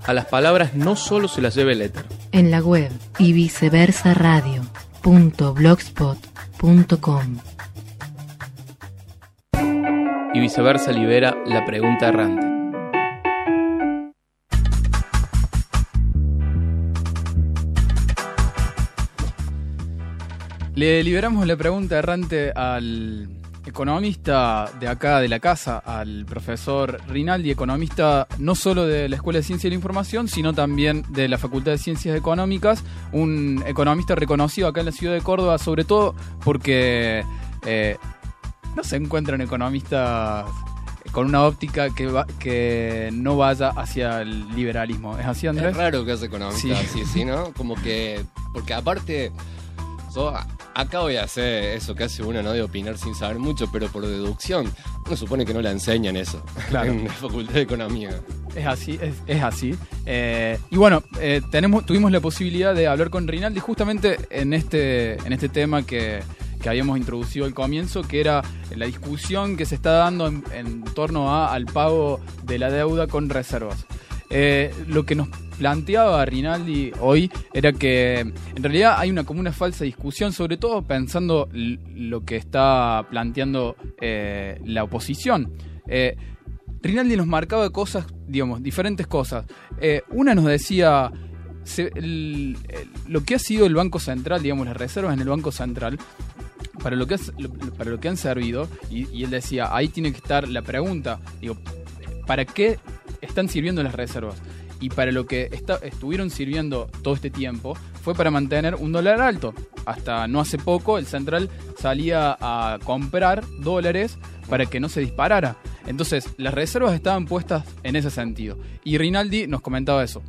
a las palabras no solo se las lleve el éter. En la web y viceversa radio.blogspot.com. Y viceversa libera la pregunta errante. Le liberamos la pregunta errante al economista de acá de la casa, al profesor Rinaldi, economista no solo de la Escuela de Ciencia de la Información, sino también de la Facultad de Ciencias Económicas, un economista reconocido acá en la ciudad de Córdoba, sobre todo porque no se encuentran economistas con una óptica que no vaya hacia el liberalismo. ¿Es así, Andrés? Es raro que haya economistas Sí. así, ¿no? Como que... Porque aparte... Yo acá voy a hacer eso que hace uno, ¿no? De opinar sin saber mucho, pero por deducción. Uno supone que no la enseñan eso. Claro. En la Facultad de Economía. Es así, es así. Y bueno, tuvimos la posibilidad de hablar con Rinaldi justamente en este tema que habíamos introducido al comienzo, que era la discusión que se está dando en torno al pago de la deuda con reservas. Lo que nos planteaba Rinaldi hoy era que en realidad hay como una falsa discusión, sobre todo pensando lo que está planteando la oposición. Rinaldi nos marcaba cosas, digamos, diferentes cosas. Una nos decía lo que ha sido el Banco Central, digamos, las reservas en el Banco Central, para lo que han servido, y él decía, ahí tiene que estar la pregunta, digo, ¿para qué están sirviendo las reservas? Y para lo que estuvieron sirviendo todo este tiempo fue para mantener un dólar alto. Hasta no hace poco el Central salía a comprar dólares para que no se disparara. Entonces las reservas estaban puestas en ese sentido. Y Rinaldi nos comentaba eso.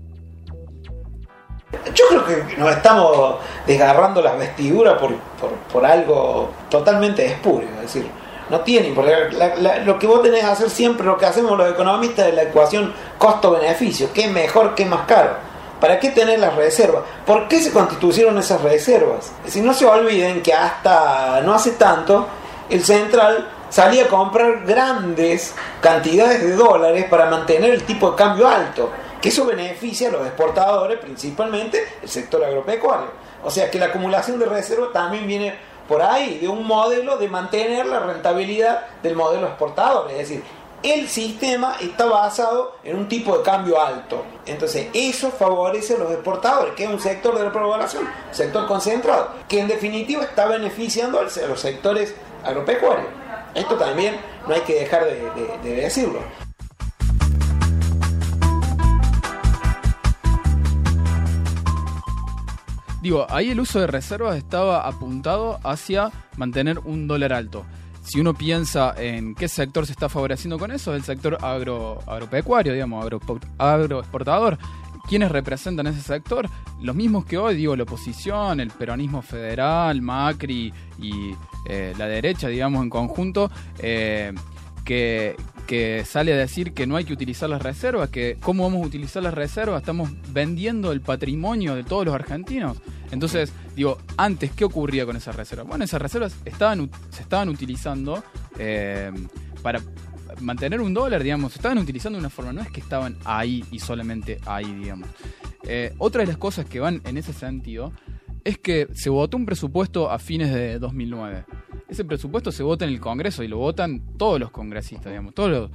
Yo creo que nos estamos desgarrando las vestiduras por algo totalmente espurio. Es decir, no tiene, porque lo que vos tenés que hacer siempre, lo que hacemos los economistas, es la ecuación costo-beneficio. ¿Qué es mejor, qué es más caro? ¿Para qué tener las reservas? ¿Por qué se constituyeron esas reservas? Es decir, no se olviden que hasta no hace tanto el Central salía a comprar grandes cantidades de dólares para mantener el tipo de cambio alto, que eso beneficia a los exportadores, principalmente el sector agropecuario. O sea que la acumulación de reservas también viene por ahí, de un modelo de mantener la rentabilidad del modelo exportador. Es decir, el sistema está basado en un tipo de cambio alto. Entonces, eso favorece a los exportadores, que es un sector de la población, un sector concentrado, que en definitiva está beneficiando a los sectores agropecuarios. Esto también no hay que dejar de decirlo. Digo, ahí el uso de reservas estaba apuntado hacia mantener un dólar alto. Si uno piensa en qué sector se está favoreciendo con eso, es el sector agropecuario, digamos, agroexportador. ¿Quiénes representan ese sector? Los mismos que hoy, digo, la oposición, el peronismo federal, Macri y la derecha, digamos, en conjunto, que sale a decir que no hay que utilizar las reservas, que cómo vamos a utilizar las reservas, estamos vendiendo el patrimonio de todos los argentinos. Entonces, digo, antes, ¿qué ocurría con esas reservas? Bueno, esas reservas se estaban utilizando para mantener un dólar, digamos, se estaban utilizando de una forma, no es que estaban ahí y solamente ahí, digamos. Otra de las cosas que van en ese sentido es que se votó un presupuesto a fines de 2009. Ese presupuesto se vota en el Congreso y lo votan todos los congresistas, digamos, todos los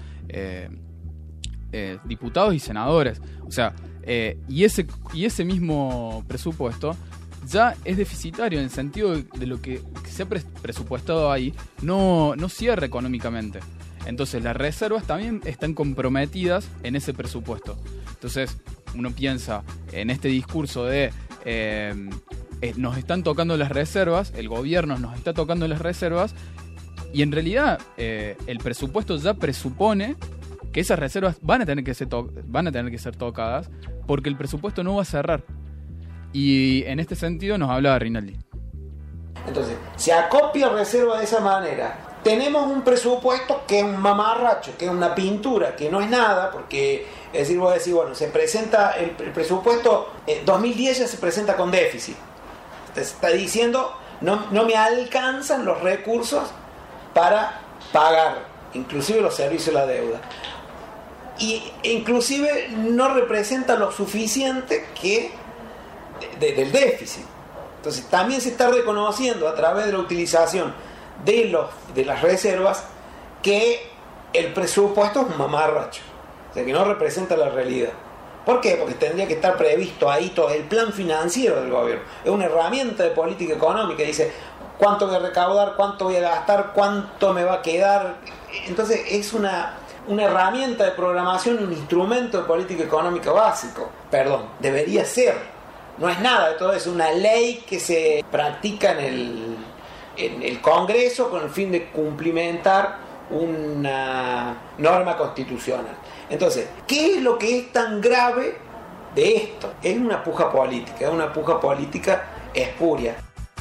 diputados y senadores. O sea, y ese mismo presupuesto ya es deficitario en el sentido de lo que se ha presupuestado ahí no cierra económicamente. Entonces las reservas también están comprometidas en ese presupuesto. Entonces uno piensa en este discurso de nos están tocando las reservas, el gobierno nos está tocando las reservas, y en realidad el presupuesto ya presupone que esas reservas van a tener que ser tocadas, porque el presupuesto no va a cerrar. Y en este sentido nos hablaba Rinaldi. Entonces, se acopia reserva de esa manera. Tenemos un presupuesto que es un mamarracho, que es una pintura, que no es nada, porque, es decir, vos decís, bueno, se presenta el presupuesto, 2010 ya se presenta con déficit. Te está diciendo, no me alcanzan los recursos para pagar, inclusive los servicios de la deuda. inclusive no representa lo suficiente del déficit. Entonces también se está reconociendo a través de la utilización de las reservas que el presupuesto es un mamarracho, o sea que no representa la realidad. ¿Por qué? Porque tendría que estar previsto ahí todo el plan financiero del gobierno. Es una herramienta de política económica, dice cuánto voy a recaudar, cuánto voy a gastar, cuánto me va a quedar. Entonces es una herramienta de programación, un instrumento de política económica básico. Debería ser. No es nada de todo eso, es una ley que se practica en el Congreso con el fin de cumplimentar una norma constitucional. Entonces, ¿qué es lo que es tan grave de esto? Es una puja política espuria.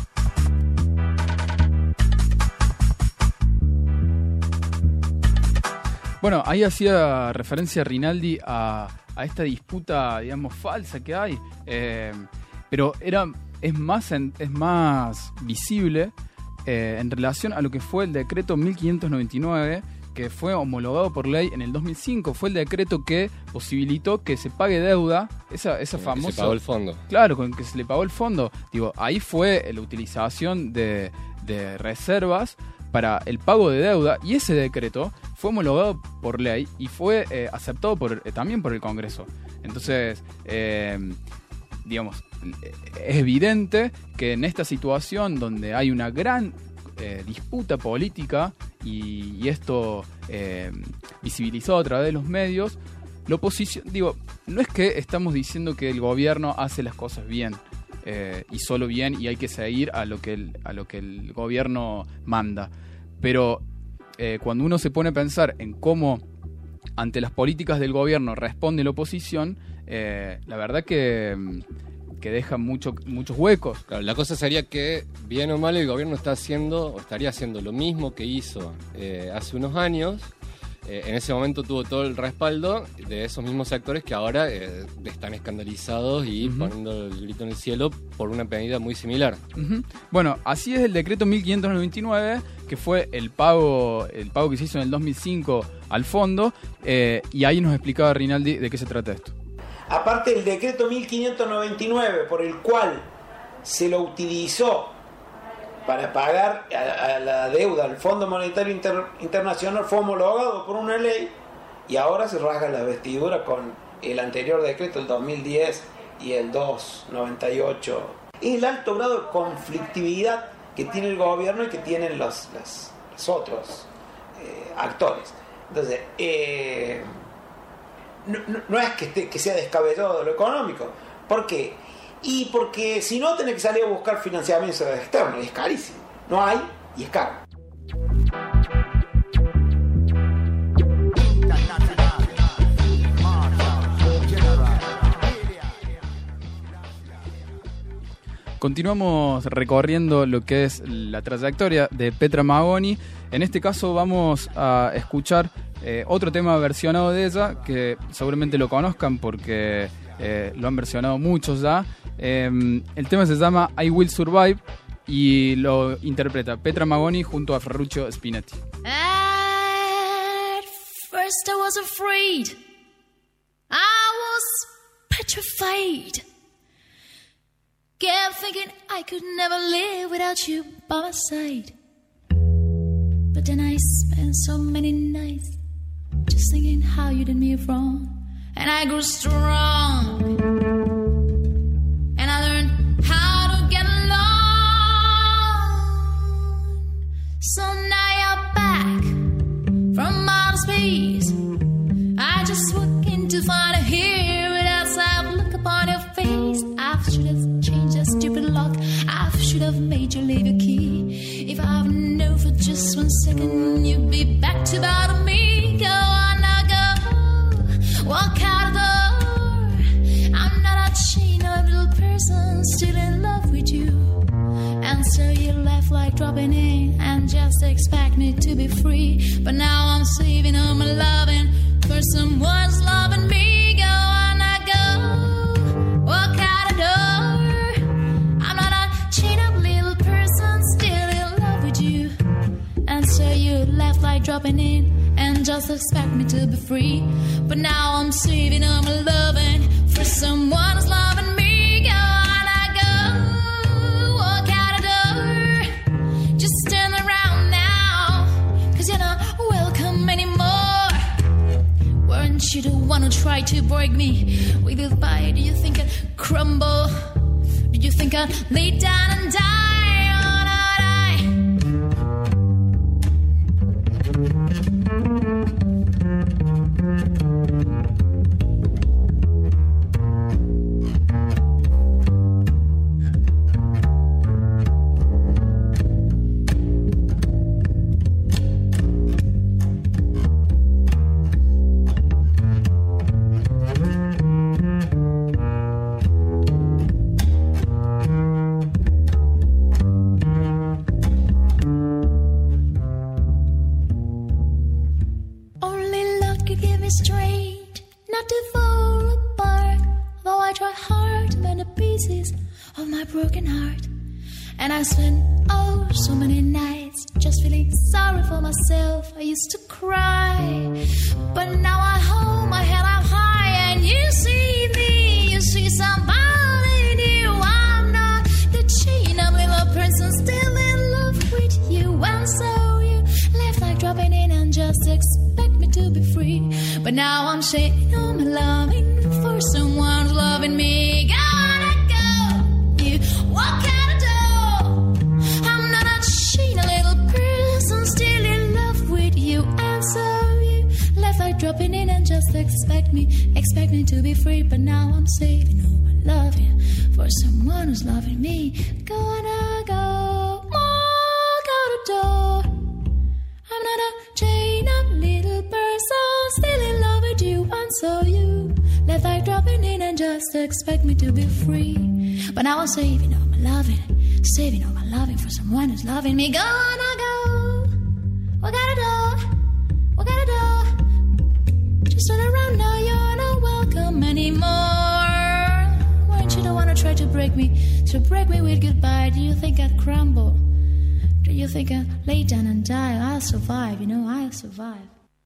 Bueno, ahí hacía referencia Rinaldi a esta disputa, digamos, falsa que hay, pero es más visible en relación a lo que fue el decreto 1599, que fue homologado por ley en el 2005. Fue el decreto que posibilitó que se pague deuda, esa famosa... Que se pagó el fondo. Claro, con que se le pagó el fondo. Digo, ahí fue la utilización de reservas para el pago de deuda, y ese decreto fue homologado por ley y fue aceptado también por el Congreso. Entonces, digamos, es evidente que en esta situación donde hay una gran disputa política y esto visibilizado a través de los medios, la oposición, no es que estamos diciendo que el gobierno hace las cosas bien, y solo bien, y hay que seguir a lo que el gobierno manda. Pero cuando uno se pone a pensar en cómo ante las políticas del gobierno responde la oposición, la verdad que deja muchos huecos. Claro, la cosa sería que, bien o mal, el gobierno estaría haciendo lo mismo que hizo hace unos años. En ese momento tuvo todo el respaldo de esos mismos sectores que ahora están escandalizados y poniendo el grito en el cielo por una medida muy similar. Bueno, así es el decreto 1599, que fue el pago que se hizo en el 2005 al fondo, y ahí nos explicaba Rinaldi de qué se trata esto. Aparte del decreto 1599, por el cual se lo utilizó para pagar a la deuda al Fondo Monetario Internacional, fue homologado por una ley, y ahora se rasga la vestidura con el anterior decreto, el 2010 y el 298. Es el alto grado de conflictividad que tiene el gobierno y que tienen los otros actores. Entonces, no es que sea descabellado de lo económico. ¿Por qué? Y porque si no, tenés que salir a buscar financiamiento externo, y es carísimo. No hay, y es caro. Continuamos recorriendo lo que es la trayectoria de Petra Magoni. En este caso vamos a escuchar otro tema versionado de ella, que seguramente lo conozcan porque lo han versionado muchos ya. El tema se llama I Will Survive y lo interpreta Petra Magoni junto a Ferruccio Spinetti. At first I was afraid, I was petrified, kept thinking I could never live without you by my side. But then I spent so many nights just thinking how you did me wrong, and I grew strong, and I learned how to get along. So now you're back from outer space. I just walk in to find a here without sight. Look upon your face. I should have changed that stupid lock. I should have made you leave your key. If I knew for just 1 second you'd be back to bother me. Go on now, go. Walk out the door. I'm not a chain of little person still in love with you. And so you left like dropping in and just expect me to be free. But now I'm saving all my loving for someone's loving me. Go on now, go. Walk out the door. I'm not a chain of little person still in love with you. And so you left like dropping in and just just expect me to be free. But now I'm saving all my loving for someone who's loving me. Gonna go, walk out the door, just turn around now, 'cause you're not welcome anymore. Weren't you the one who tried to break me with your fire? Do you think I'd crumble? Did you think I'd lay down and die? Oh, not I. Straight, not to fall apart. Though I try hard to mend the pieces of my broken heart. And I spent so many nights just feeling sorry for myself. I used to cry, but now I hold my head up high, and you see me, you see somebody new. I'm not the chain of little person still in love with you. And so you left like dropping in and just expect me to be free. But now I'm saving all my loving for someone who's loving me. Gotta go, you walk out the door. I'm not a chain, a little person still in love with you. And so you left like dropping in and just expect me to be free. But now I'm saving all my loving for someone who's loving me. Gonna go, walk out the door. I'm not a chain of little person still in love with you. And so you left like dropping in and just expect me to be free. But now I'm saving all my loving for someone who's loving me. Gonna go, walk out the door, walk out the door. Just turn around now, you're not welcome anymore. Weren't you the one who tried to break me with goodbye? Do you think I'd crumble? Do you think I'll lay down and die? I'll survive, I'll survive.